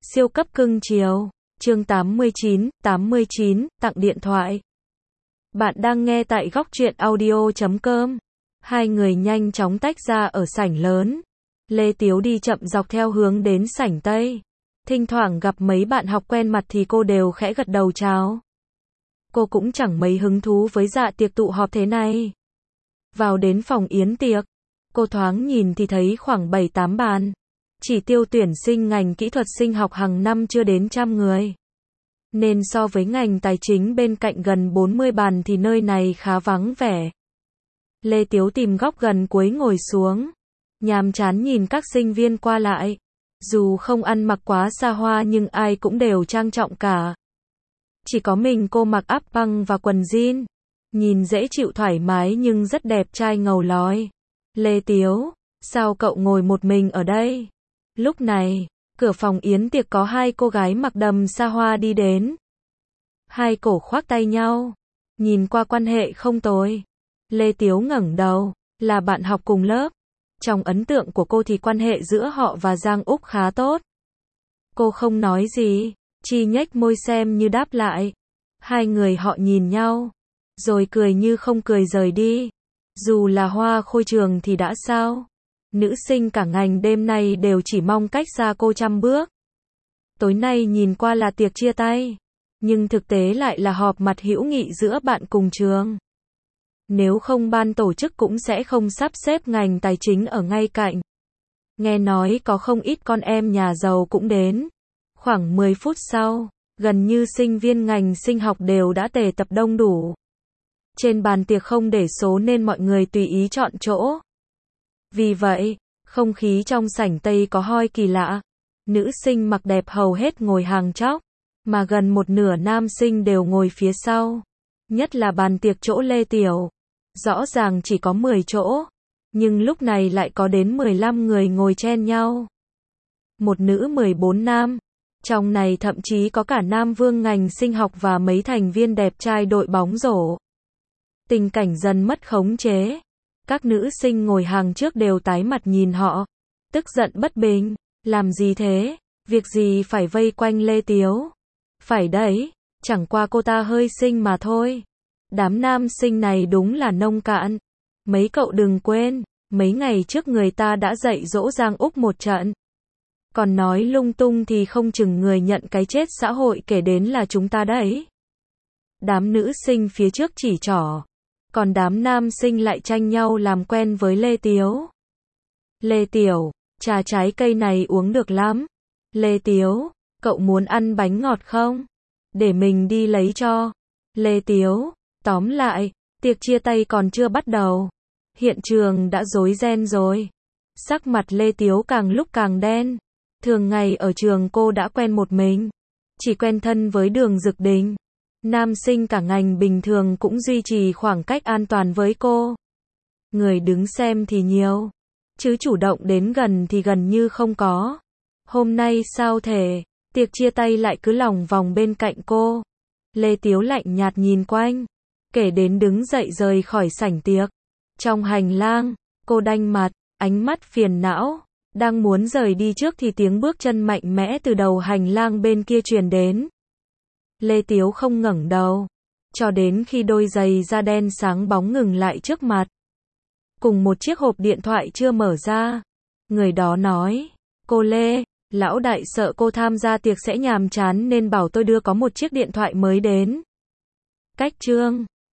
Siêu cấp cưng chiều. Chương 89, tặng điện thoại. Bạn đang nghe tại góc truyện audio.com. Hai người nhanh chóng tách ra ở sảnh lớn. Lê Tiếu đi chậm dọc theo hướng đến sảnh Tây. Thỉnh thoảng gặp mấy bạn học quen mặt thì cô đều khẽ gật đầu chào. Cô cũng chẳng mấy hứng thú với dạ tiệc tụ họp thế này. Vào đến phòng yến tiệc, cô thoáng nhìn thì thấy khoảng 7-8 bàn. Chỉ tiêu tuyển sinh ngành kỹ thuật sinh học hàng năm chưa đến 100 người. Nên so với ngành tài chính bên cạnh gần 40 bàn thì nơi này khá vắng vẻ. Lê Tiếu tìm góc gần cuối ngồi xuống. Nhàm chán nhìn các sinh viên qua lại. Dù không ăn mặc quá xa hoa nhưng ai cũng đều trang trọng cả. Chỉ có mình cô mặc áo băng và quần jean. Nhìn dễ chịu thoải mái nhưng rất đẹp trai ngầu lói. Lê Tiếu, sao cậu ngồi một mình ở đây? Lúc này, cửa phòng yến tiệc có hai cô gái mặc đầm xa hoa đi đến. Hai cổ khoác tay nhau. Nhìn qua quan hệ không tồi. Lê Tiếu ngẩng đầu, là bạn học cùng lớp. Trong ấn tượng của cô thì quan hệ giữa họ và Giang Úc khá tốt. Cô không nói gì, chỉ nhếch môi xem như đáp lại. Hai người họ nhìn nhau, rồi cười như không cười rời đi. Dù là hoa khôi trường thì đã sao? Nữ sinh cả ngành đêm nay đều chỉ mong cách xa cô 100 bước. Tối nay nhìn qua là tiệc chia tay, nhưng thực tế lại là họp mặt hữu nghị giữa bạn cùng trường. Nếu không ban tổ chức cũng sẽ không sắp xếp ngành tài chính ở ngay cạnh. Nghe nói có không ít con em nhà giàu cũng đến. Khoảng 10 phút sau, gần như sinh viên ngành sinh học đều đã tề tập đông đủ. Trên bàn tiệc không để số nên mọi người tùy ý chọn chỗ. Vì vậy, không khí trong sảnh Tây có hơi kỳ lạ. Nữ sinh mặc đẹp hầu hết ngồi hàng chóp, mà gần một nửa nam sinh đều ngồi phía sau. Nhất là bàn tiệc chỗ Lê Tiểu. Rõ ràng chỉ có 10 chỗ, nhưng lúc này lại có đến 15 người ngồi chen nhau. Một nữ 14 nam. Trong này thậm chí có cả nam vương ngành sinh học và mấy thành viên đẹp trai đội bóng rổ. Tình cảnh dần mất khống chế. Các nữ sinh ngồi hàng trước đều tái mặt nhìn họ, tức giận bất bình. Làm gì thế? Việc gì phải vây quanh Lê Tiếu? Phải đấy, chẳng qua cô ta hơi xinh mà thôi. Đám nam sinh này đúng là nông cạn. Mấy cậu đừng quên, mấy ngày trước người ta đã dạy dỗ Giang Úc một trận. Còn nói lung tung thì không chừng người nhận cái chết xã hội kể đến là chúng ta đấy. Đám nữ sinh phía trước chỉ trỏ, còn đám nam sinh lại tranh nhau làm quen với Lê Tiếu. Lê Tiểu, trà trái cây này uống được lắm. Lê Tiếu, cậu muốn ăn bánh ngọt không? Để mình đi lấy cho. Lê Tiếu, tóm lại, tiệc chia tay còn chưa bắt đầu. Hiện trường đã rối ren rồi. Sắc mặt Lê Tiếu càng lúc càng đen. Thường ngày ở trường cô đã quen một mình. Chỉ quen thân với Đường Dực Đình. Nam sinh cả ngành bình thường cũng duy trì khoảng cách an toàn với cô. Người đứng xem thì nhiều, chứ chủ động đến gần thì gần như không có. Hôm nay sao thể, tiệc chia tay lại cứ lòng vòng bên cạnh cô. Lê Tiếu lạnh nhạt nhìn quanh, kể đến đứng dậy rời khỏi sảnh tiệc. Trong hành lang, cô đanh mặt, ánh mắt phiền não. Đang muốn rời đi trước thì tiếng bước chân mạnh mẽ từ đầu hành lang bên kia truyền đến. Lê Tiếu không ngẩng đầu, cho đến khi đôi giày da đen sáng bóng ngừng lại trước mặt. Cùng một chiếc hộp điện thoại chưa mở ra. Người đó nói, cô Lê, lão đại sợ cô tham gia tiệc sẽ nhàm chán nên bảo tôi đưa có một chiếc điện thoại mới đến. Cách chương